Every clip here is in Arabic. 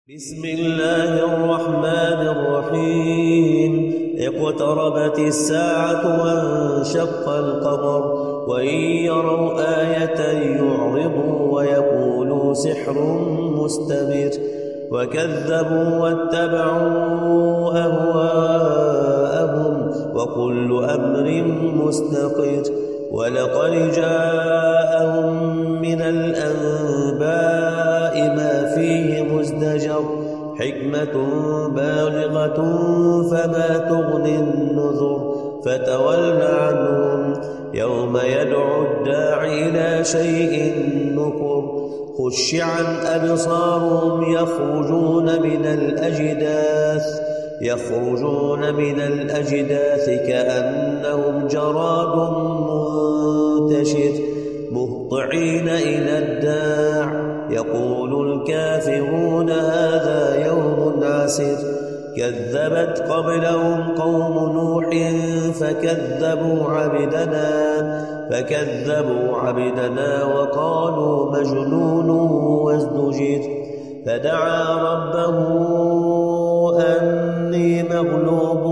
بسم الله الرحمن الرحيم. اقتربت الساعة وانشق القمر وإن يروا آية يعرضوا ويقولوا سحر مستمر وكذبوا واتبعوا أهواءهم وكل أمر مستقر ولقد جاءهم من الأنباء ما فيه مزدجر حكمة بالغة فما تغني النذر فتول عنهم يوم يدعو الداعي إلى شيء نكر خش عن أبصارهم يخرجون من الأجداث كأنهم جراد منتشر مهطعين إلى الداع يقول الكافرون هذا يوم عسر كذبت قبلهم قوم نوح فكذبوا عبدنا وقالوا مجنون وازدجر فدعا ربه أني مغلوب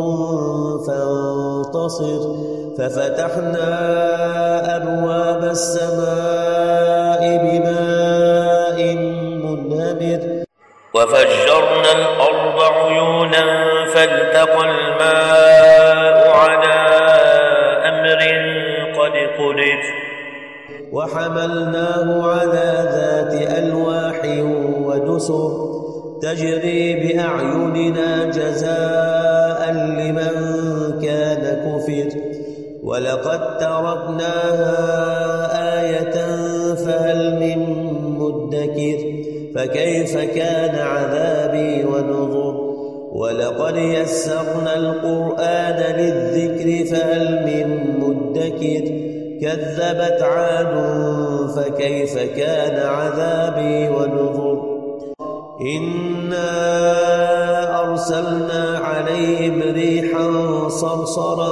فانتصر ففتحنا أبواب السماء بماء منهمر وفجرنا الأرض عيونا فالتقى الماء على أمر قد قدر وحملناه على ذات ألواح ودسر تجري بأعيننا جزاء لمن كان كفر ولقد تركناها آية فهل من مدكر فكيف كان عذابي ونذر ولقد يسرنا القرآن للذكر فهل من مدكر كذبت عاد فكيف كان عذابي ونذر إنا أرسلنا عليهم ريحا صرصرا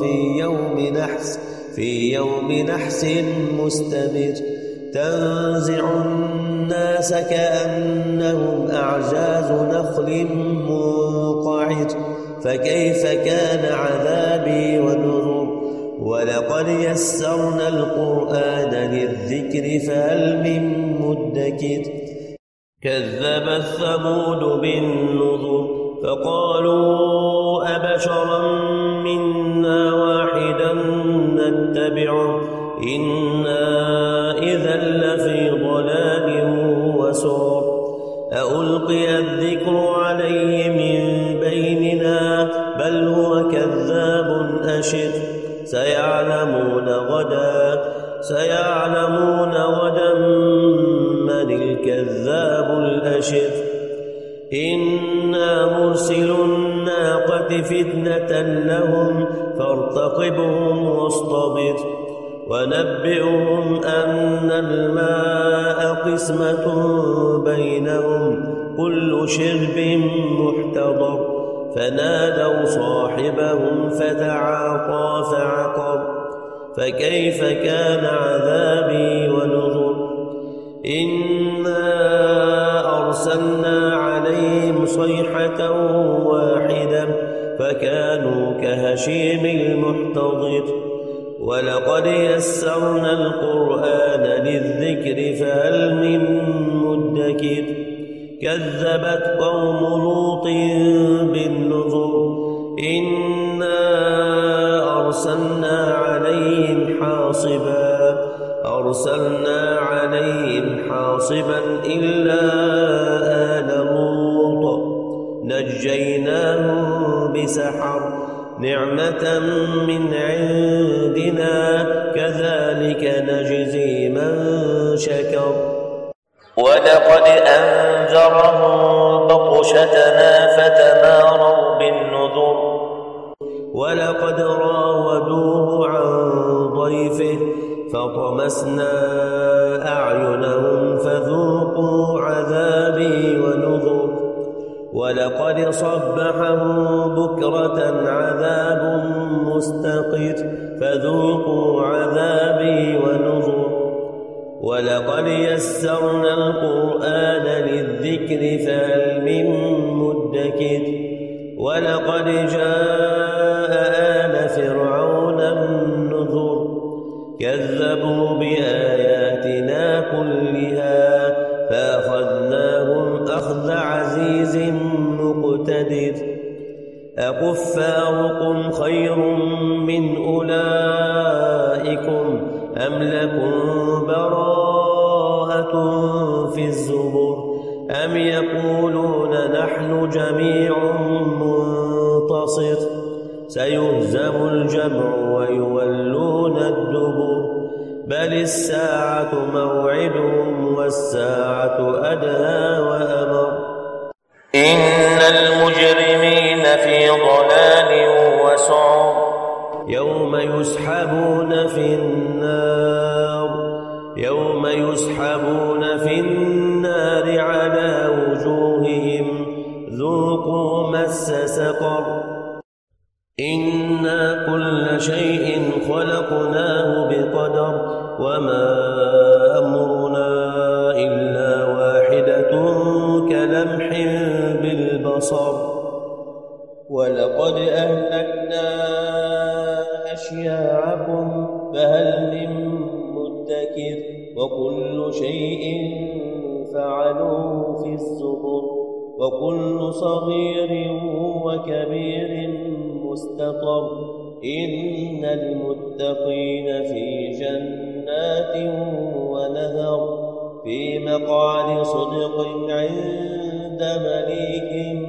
في يوم نحس مستمر تنزع الناس كأنهم أعجاز نخل منقعر فكيف كان عذابي ونذر ولقد يسرنا القرآن للذكر فهل من مدكر كذبت ثمود بالنذر فقالوا أبشرا منا واحدا نتبعه إنا إذا لفي ضلال وسعر ألقي الذكر عليه من بيننا بل هو كذاب أشر سيعلمون غدا من الكذاب الأشر إنا مرسل الناقة فتنة لهم فارتقبهم واصطبر ونبئهم أن الماء قسمة بينهم كل شرب محتضر فنادوا صاحبهم فتعاطى فعقر فكيف كان عذابي ونذر إنا أرسلنا عليهم صيحة واحدة فكانوا كهشيم المحتضر ولقد يسرنا القرآن للذكر فهل من مدكر كذبت قوم لوط بالنذر إنا أرسلنا عليهم حاصبا إلا آل لوط نجيناهم بسحر نعمة من عندنا كذلك نجزي من شكر ولقد أنذرهم بطشتنا فتماروا بالنذر ولقد راودوه عن ضيفه فطمسنا أعينهم فذوقوا عذابي ونذر ولقد صبحهم بكرة عذاب مستقر فذوقوا عذابي ونذر ولقد يسرنا القرآن للذكر الذكر فهل من مدكر ولقد جاء آل فرعون النذر كذبوا بآياتنا كلها فأخذناهم أخذ عزيز مقتدر أكفاركم خير من أولئكم أم لكم براءة في الزبر أم يقولون نحن جميع منتصر سيهزم الجمع ويولون الدبر بل الساعة موعدهم والساعة أدهى وأمر إن المجرمين في ضلال وسعر يوم يسحبون في النار على وجوههم ذوقوا مس سقر إنا كل شيء خلقناه بقدر وما أمرنا إلا واحدة كلمح بالبصر ولقد أهلكنا أشياعكم فهل من مدكر وكل شيء فعلوه في الزبر وكل صغير وكبير مستقر إن المتقين في جنات ونهر في مقعد صدق عند مليك